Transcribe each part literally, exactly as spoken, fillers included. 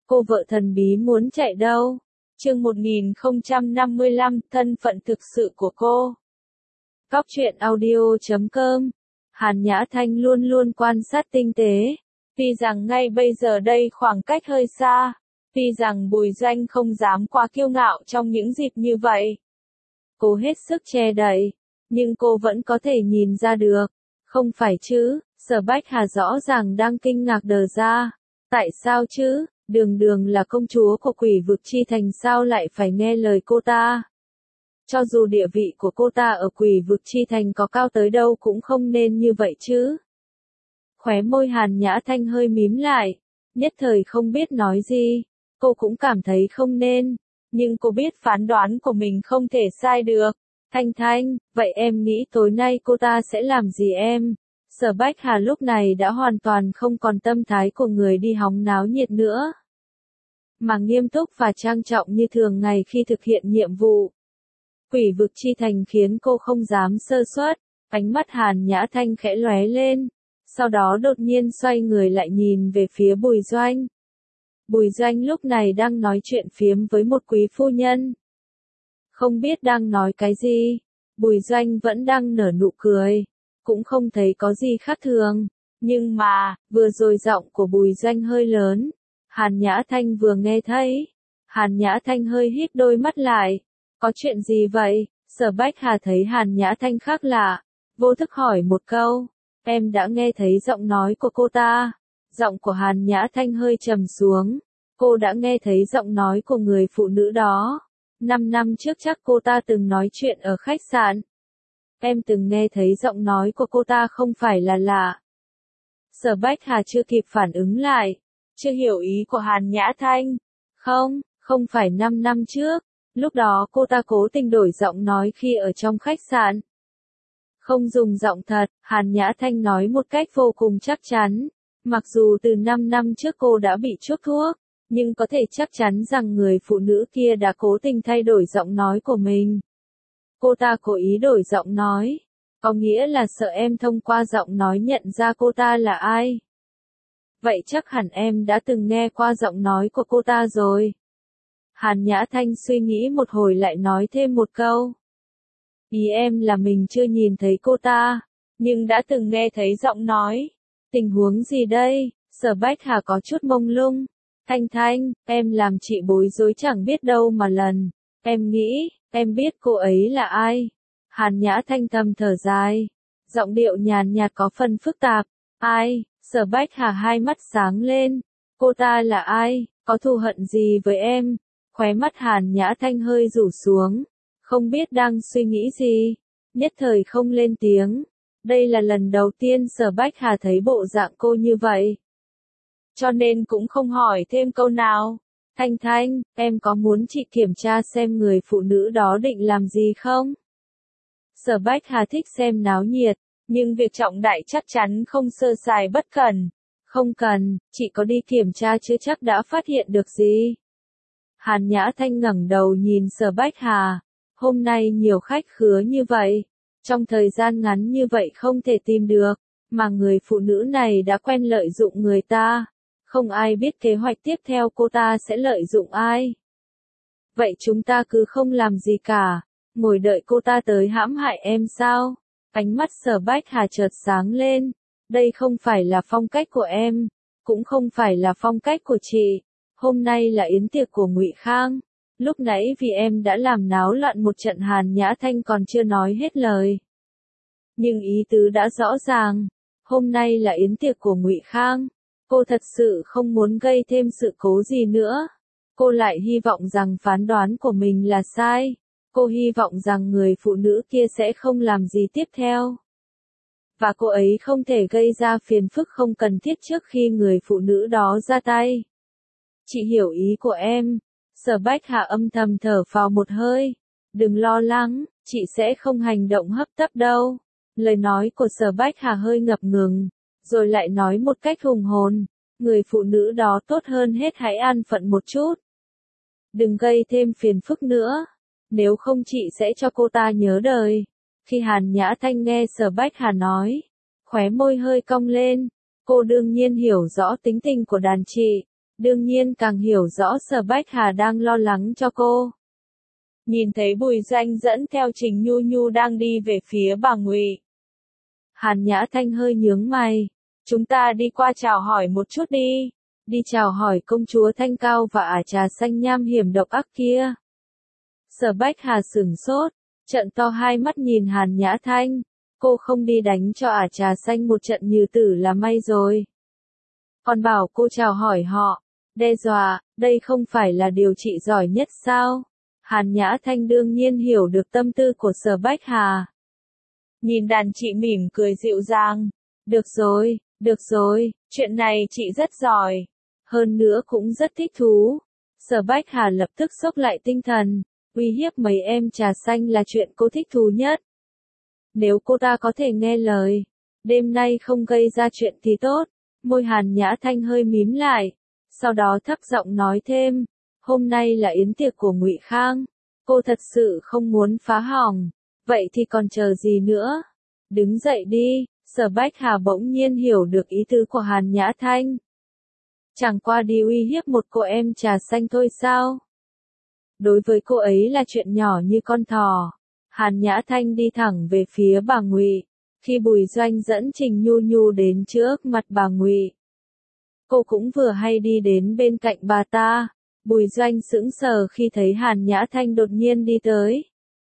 Cô vợ thần bí muốn chạy đâu? Chương một nghìn không trăm năm mươi lăm, thân phận thực sự của cô. Cóc truyện audio chấm com. Hàn Nhã Thanh luôn luôn quan sát tinh tế. Tuy rằng ngay bây giờ đây khoảng cách hơi xa. Tuy rằng Bùi Doanh không dám quá kiêu ngạo trong những dịp như vậy. Cô hết sức che đậy. Nhưng cô vẫn có thể nhìn ra được. Không phải chứ, Sở Bách Hà rõ ràng đang kinh ngạc đờ ra. Tại sao chứ? Đường đường là công chúa của quỷ vực chi thành sao lại phải nghe lời cô ta. Cho dù địa vị của cô ta ở quỷ vực chi thành có cao tới đâu cũng không nên như vậy chứ. Khóe môi Hàn Nhã Thanh hơi mím lại, nhất thời không biết nói gì. Cô cũng cảm thấy không nên, nhưng cô biết phán đoán của mình không thể sai được. Thanh Thanh, vậy em nghĩ tối nay cô ta sẽ làm gì em? Sở Bách Hà lúc này đã hoàn toàn không còn tâm thái của người đi hóng náo nhiệt nữa, mà nghiêm túc và trang trọng như thường ngày khi thực hiện nhiệm vụ. Quỷ vực chi thành khiến cô không dám sơ suất, ánh mắt Hàn Nhã Thanh khẽ lóe lên, sau đó đột nhiên xoay người lại nhìn về phía Bùi Doanh. Bùi Doanh lúc này đang nói chuyện phiếm với một quý phu nhân. Không biết đang nói cái gì, Bùi Doanh vẫn đang nở nụ cười, cũng không thấy có gì khác thường, nhưng mà, vừa rồi giọng của Bùi Doanh hơi lớn. Hàn Nhã Thanh vừa nghe thấy, Hàn Nhã Thanh hơi híp đôi mắt lại. Có chuyện gì vậy? Sở Bách Hà thấy Hàn Nhã Thanh khác lạ, vô thức hỏi một câu. Em đã nghe thấy giọng nói của cô ta. Giọng của Hàn Nhã Thanh hơi trầm xuống. Cô đã nghe thấy giọng nói của người phụ nữ đó. Năm năm trước chắc cô ta từng nói chuyện ở khách sạn. Em từng nghe thấy giọng nói của cô ta không phải là lạ. Sở Bách Hà chưa kịp phản ứng lại. Chưa hiểu ý của Hàn Nhã Thanh. Không, không phải năm năm trước. Lúc đó cô ta cố tình đổi giọng nói khi ở trong khách sạn. Không dùng giọng thật, Hàn Nhã Thanh nói một cách vô cùng chắc chắn. Mặc dù từ năm năm trước cô đã bị chuốc thuốc, nhưng có thể chắc chắn rằng người phụ nữ kia đã cố tình thay đổi giọng nói của mình. Cô ta cố ý đổi giọng nói, có nghĩa là sợ em thông qua giọng nói nhận ra cô ta là ai. Vậy chắc hẳn em đã từng nghe qua giọng nói của cô ta rồi. Hàn Nhã Thanh suy nghĩ một hồi lại nói thêm một câu. Ý em là mình chưa nhìn thấy cô ta, nhưng đã từng nghe thấy giọng nói. Tình huống gì đây? Sở Bách Hà có chút mông lung. Thanh Thanh, em làm chị bối rối chẳng biết đâu mà lần. Em nghĩ, em biết cô ấy là ai. Hàn Nhã Thanh thầm thở dài. Giọng điệu nhàn nhạt có phần phức tạp. Ai? Sở Bách Hà hai mắt sáng lên. Cô ta là ai? Có thù hận gì với em? Khóe mắt Hàn Nhã Thanh hơi rủ xuống. Không biết đang suy nghĩ gì. Nhất thời không lên tiếng. Đây là lần đầu tiên Sở Bách Hà thấy bộ dạng cô như vậy. Cho nên cũng không hỏi thêm câu nào. Thanh Thanh, em có muốn chị kiểm tra xem người phụ nữ đó định làm gì không? Sở Bách Hà thích xem náo nhiệt, nhưng việc trọng đại chắc chắn không sơ sài bất cẩn. Không cần, chị có đi kiểm tra chứ chắc đã phát hiện được gì. Hàn Nhã Thanh ngẩng đầu nhìn Sở Bách Hà. Hôm nay nhiều khách khứa như vậy. Trong thời gian ngắn như vậy không thể tìm được. Mà người phụ nữ này đã quen lợi dụng người ta. Không ai biết kế hoạch tiếp theo cô ta sẽ lợi dụng ai. Vậy chúng ta cứ không làm gì cả. Ngồi đợi cô ta tới hãm hại em sao? Ánh mắt Sở Bách Hà chợt sáng lên. Đây không phải là phong cách của em. Cũng không phải là phong cách của chị. Hôm nay là yến tiệc của Ngụy Khang. Lúc nãy vì em đã làm náo loạn một trận. Hàn Nhã Thanh còn chưa nói hết lời. Nhưng ý tứ đã rõ ràng. Hôm nay là yến tiệc của Ngụy Khang. Cô thật sự không muốn gây thêm sự cố gì nữa. Cô lại hy vọng rằng phán đoán của mình là sai. Cô hy vọng rằng người phụ nữ kia sẽ không làm gì tiếp theo. Và cô ấy không thể gây ra phiền phức không cần thiết trước khi người phụ nữ đó ra tay. Chị hiểu ý của em. Sở Bách Hà âm thầm thở phào một hơi. Đừng lo lắng, chị sẽ không hành động hấp tấp đâu. Lời nói của Sở Bách Hà hơi ngập ngừng, rồi lại nói một cách hùng hồn. Người phụ nữ đó tốt hơn hết hãy an phận một chút. Đừng gây thêm phiền phức nữa. Nếu không chị sẽ cho cô ta nhớ đời. Khi Hàn Nhã Thanh nghe Sở Bách Hà nói, khóe môi hơi cong lên. Cô đương nhiên hiểu rõ tính tình của đàn chị. đương nhiên càng hiểu rõ Sở Bách Hà đang lo lắng cho cô. Nhìn thấy Bùi Doanh dẫn theo Trình Nhu Nhu đang đi về phía bà Ngụy. Hàn Nhã Thanh hơi nhướng mày. Chúng ta đi qua chào hỏi một chút đi. Đi chào hỏi công chúa Thanh Cao và ả trà xanh nham hiểm độc ác kia. Sở Bách Hà sửng sốt, trợn to hai mắt nhìn Hàn Nhã Thanh. Cô không đi đánh cho ả trà xanh một trận như tử là may rồi. Còn bảo cô chào hỏi họ, đe dọa, đây không phải là điều chị giỏi nhất sao? Hàn Nhã Thanh đương nhiên hiểu được tâm tư của Sở Bách Hà. Nhìn đàn chị mỉm cười dịu dàng. Được rồi, được rồi, chuyện này chị rất giỏi. Hơn nữa cũng rất thích thú. Sở Bách Hà lập tức xốc lại tinh thần. Uy hiếp mấy em trà xanh là chuyện cô thích thú nhất. Nếu cô ta có thể nghe lời, đêm nay không gây ra chuyện thì tốt. Môi Hàn Nhã Thanh hơi mím lại. Sau đó thấp giọng nói thêm. Hôm nay là yến tiệc của Ngụy Khang. Cô thật sự không muốn phá hỏng. Vậy thì còn chờ gì nữa? Đứng dậy đi. Sở Bách Hà bỗng nhiên hiểu được ý tứ của Hàn Nhã Thanh. Chẳng qua đi uy hiếp một cô em trà xanh thôi sao? Đối với cô ấy là chuyện nhỏ như con thỏ. Hàn Nhã Thanh đi thẳng về phía bà Ngụy. Khi Bùi Doanh dẫn Trình Nhu Nhu đến trước mặt bà Ngụy, cô cũng vừa hay đi đến bên cạnh bà ta. Bùi Doanh sững sờ khi thấy Hàn Nhã Thanh đột nhiên đi tới.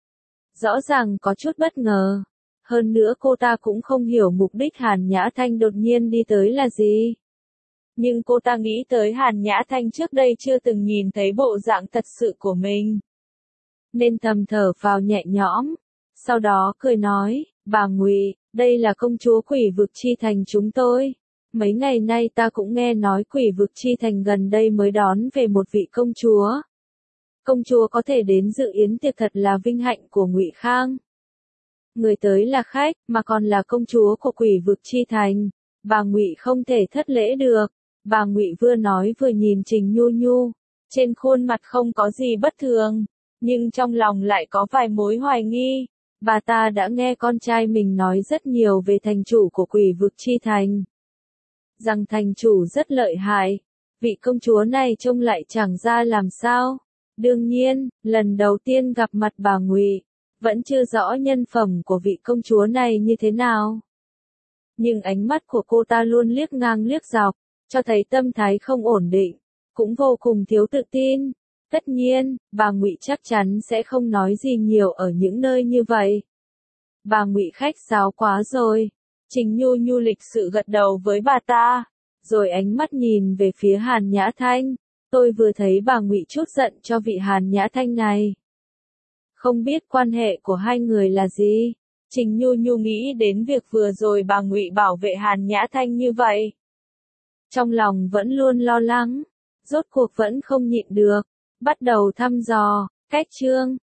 Rõ ràng có chút bất ngờ. Hơn nữa cô ta cũng không hiểu mục đích Hàn Nhã Thanh đột nhiên đi tới là gì. Nhưng cô ta nghĩ tới Hàn Nhã Thanh trước đây chưa từng nhìn thấy bộ dạng thật sự của mình. Nên thầm thở phào nhẹ nhõm. Sau đó cười nói, bà Ngụy, đây là công chúa Quỷ Vực Chi Thành chúng tôi. Mấy ngày nay ta cũng nghe nói Quỷ Vực Chi Thành gần đây mới đón về một vị công chúa. Công chúa có thể đến dự yến tiệc thật là vinh hạnh của Ngụy Khang. Người tới là khách, mà còn là công chúa của Quỷ Vực Chi Thành. Bà Ngụy không thể thất lễ được. Bà Ngụy vừa nói vừa nhìn Trình Nhu Nhu. Trên khuôn mặt không có gì bất thường, nhưng trong lòng lại có vài mối hoài nghi. Bà ta đã nghe con trai mình nói rất nhiều về thành chủ của Quỷ Vực Chi Thành. Rằng thành chủ rất lợi hại. Vị công chúa này trông lại chẳng ra làm sao. Đương nhiên, lần đầu tiên gặp mặt bà Ngụy, vẫn chưa rõ nhân phẩm của vị công chúa này như thế nào. Nhưng ánh mắt của cô ta luôn liếc ngang liếc dọc, cho thấy tâm thái không ổn định, cũng vô cùng thiếu tự tin. Tất nhiên, bà Ngụy chắc chắn sẽ không nói gì nhiều ở những nơi như vậy. Bà Ngụy khách sáo quá rồi. Trình Nhu Nhu lịch sự gật đầu với bà ta, rồi ánh mắt nhìn về phía Hàn Nhã Thanh. Tôi vừa thấy bà Ngụy chút giận cho vị Hàn Nhã Thanh này. Không biết quan hệ của hai người là gì. Trình Nhu Nhu nghĩ đến việc vừa rồi bà Ngụy bảo vệ Hàn Nhã Thanh như vậy. Trong lòng vẫn luôn lo lắng, rốt cuộc vẫn không nhịn được, bắt đầu thăm dò, cách chương.